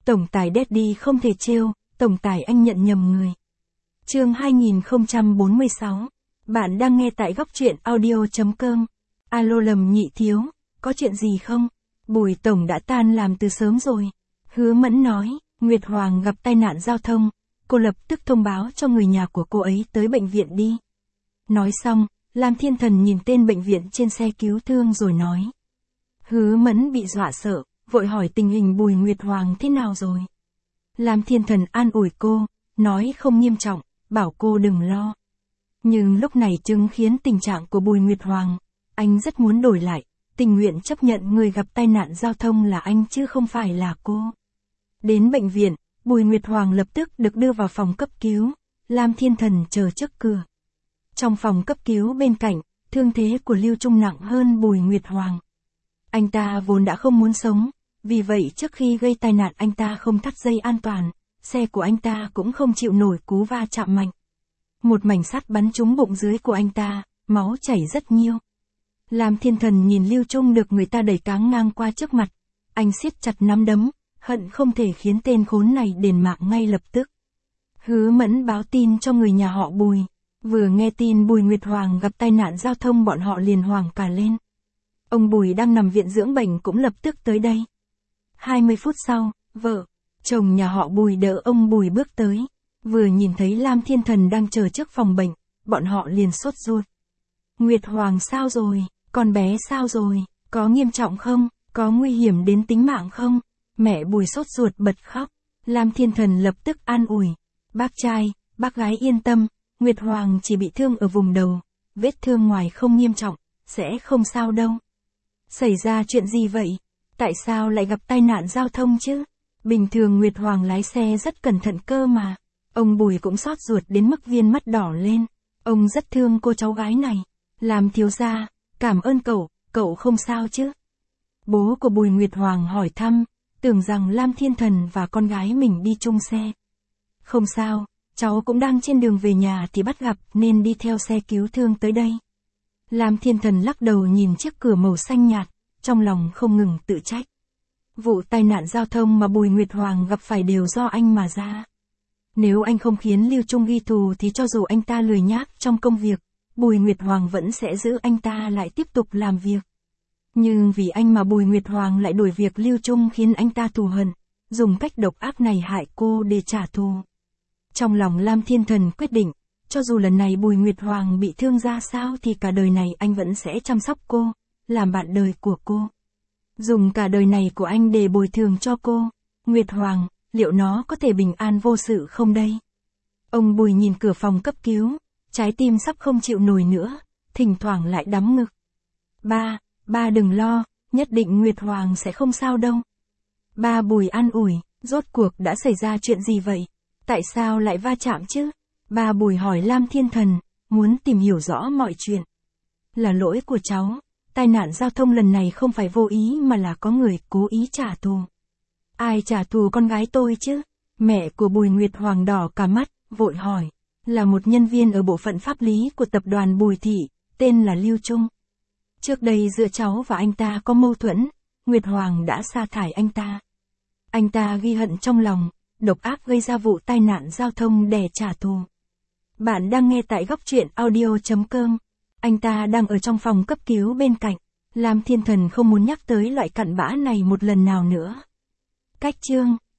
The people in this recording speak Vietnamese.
Tổng tài Daddy không thể trêu, tổng tài anh nhận nhầm người. Chương 2046. Bạn đang nghe tại góc truyện audio.com. Alo Lầm Nhị Thiếu, có chuyện gì không? Bùi tổng đã tan làm từ sớm rồi. Hứa Mẫn nói, Nguyệt Hoàng gặp tai nạn giao thông, cô lập tức thông báo cho người nhà của cô ấy tới bệnh viện đi. Nói xong, Lam Thiên Thần nhìn tên bệnh viện trên xe cứu thương rồi nói. Hứa Mẫn bị dọa sợ, vội hỏi tình hình Bùi Nguyệt Hoàng thế nào rồi. Lam Thiên Thần an ủi cô, nói không nghiêm trọng, bảo cô đừng lo. Nhưng lúc này chứng khiến tình trạng của Bùi Nguyệt Hoàng, anh rất muốn đổi lại, tình nguyện chấp nhận người gặp tai nạn giao thông là anh chứ không phải là cô. Đến bệnh viện, Bùi Nguyệt Hoàng lập tức được đưa vào phòng cấp cứu, Lam Thiên Thần chờ trước cửa. Trong phòng cấp cứu bên cạnh, thương thế của Lưu Trung nặng hơn Bùi Nguyệt Hoàng. Anh ta vốn đã không muốn sống, vì vậy trước khi gây tai nạn anh ta không thắt dây an toàn, xe của anh ta cũng không chịu nổi cú va chạm mạnh. Một mảnh sắt bắn trúng bụng dưới của anh ta, máu chảy rất nhiều. Lam Thiên Thần nhìn Lưu Trung được người ta đẩy cáng ngang qua trước mặt, anh siết chặt nắm đấm, hận không thể khiến tên khốn này đền mạng ngay lập tức. Hứa Mẫn báo tin cho người nhà họ Bùi, vừa nghe tin Bùi Nguyệt Hoàng gặp tai nạn giao thông bọn họ liền hoảng cả lên. Ông Bùi đang nằm viện dưỡng bệnh cũng lập tức tới đây. 20 phút sau, vợ, chồng nhà họ Bùi đỡ ông Bùi bước tới. Vừa nhìn thấy Lam Thiên Thần đang chờ trước phòng bệnh, bọn họ liền sốt ruột. Nguyệt Hoàng sao rồi, con bé sao rồi, có nghiêm trọng không, có nguy hiểm đến tính mạng không? Mẹ Bùi sốt ruột bật khóc. Lam Thiên Thần lập tức an ủi. Bác trai, bác gái yên tâm, Nguyệt Hoàng chỉ bị thương ở vùng đầu, vết thương ngoài không nghiêm trọng, sẽ không sao đâu. Xảy ra chuyện gì vậy? Tại sao lại gặp tai nạn giao thông chứ? Bình thường Nguyệt Hoàng lái xe rất cẩn thận cơ mà. Ông Bùi cũng xót ruột đến mức viên mắt đỏ lên. Ông rất thương cô cháu gái này. Làm thiếu gia, cảm ơn cậu không sao chứ? Bố của Bùi Nguyệt Hoàng hỏi thăm, tưởng rằng Lam Thiên Thần và con gái mình đi chung xe. Không sao, cháu cũng đang trên đường về nhà thì bắt gặp nên đi theo xe cứu thương tới đây. Lam Thiên Thần lắc đầu nhìn chiếc cửa màu xanh nhạt, trong lòng không ngừng tự trách. Vụ tai nạn giao thông mà Bùi Nguyệt Hoàng gặp phải đều do anh mà ra. Nếu anh không khiến Lưu Trung ghi thù thì cho dù anh ta lười nhác trong công việc, Bùi Nguyệt Hoàng vẫn sẽ giữ anh ta lại tiếp tục làm việc. Nhưng vì anh mà Bùi Nguyệt Hoàng lại đổi việc Lưu Trung khiến anh ta thù hận, dùng cách độc ác này hại cô để trả thù. Trong lòng Lam Thiên Thần quyết định, cho dù lần này Bùi Nguyệt Hoàng bị thương ra sao thì cả đời này anh vẫn sẽ chăm sóc cô, làm bạn đời của cô. Dùng cả đời này của anh để bồi thường cho cô. Nguyệt Hoàng, liệu nó có thể bình an vô sự không đây? Ông Bùi nhìn cửa phòng cấp cứu, trái tim sắp không chịu nổi nữa, thỉnh thoảng lại đắm ngực. Ba đừng lo, nhất định Nguyệt Hoàng sẽ không sao đâu. Ba Bùi an ủi, rốt cuộc đã xảy ra chuyện gì vậy? Tại sao lại va chạm chứ? Ba Bùi hỏi Lam Thiên Thần, muốn tìm hiểu rõ mọi chuyện. Là lỗi của cháu, tai nạn giao thông lần này không phải vô ý mà là có người cố ý trả thù. Ai trả thù con gái tôi chứ? Mẹ của Bùi Nguyệt Hoàng đỏ cả mắt, vội hỏi. Là một nhân viên ở bộ phận pháp lý của tập đoàn Bùi Thị, tên là Lưu Trung. Trước đây giữa cháu và anh ta có mâu thuẫn, Nguyệt Hoàng đã sa thải anh ta. Anh ta ghi hận trong lòng, độc ác gây ra vụ tai nạn giao thông để trả thù. Bạn đang nghe tại góc truyện audio.com. Anh ta đang ở trong phòng cấp cứu bên cạnh. Lam Thiên Thần không muốn nhắc tới loại cặn bã này một lần nào nữa. Cách chương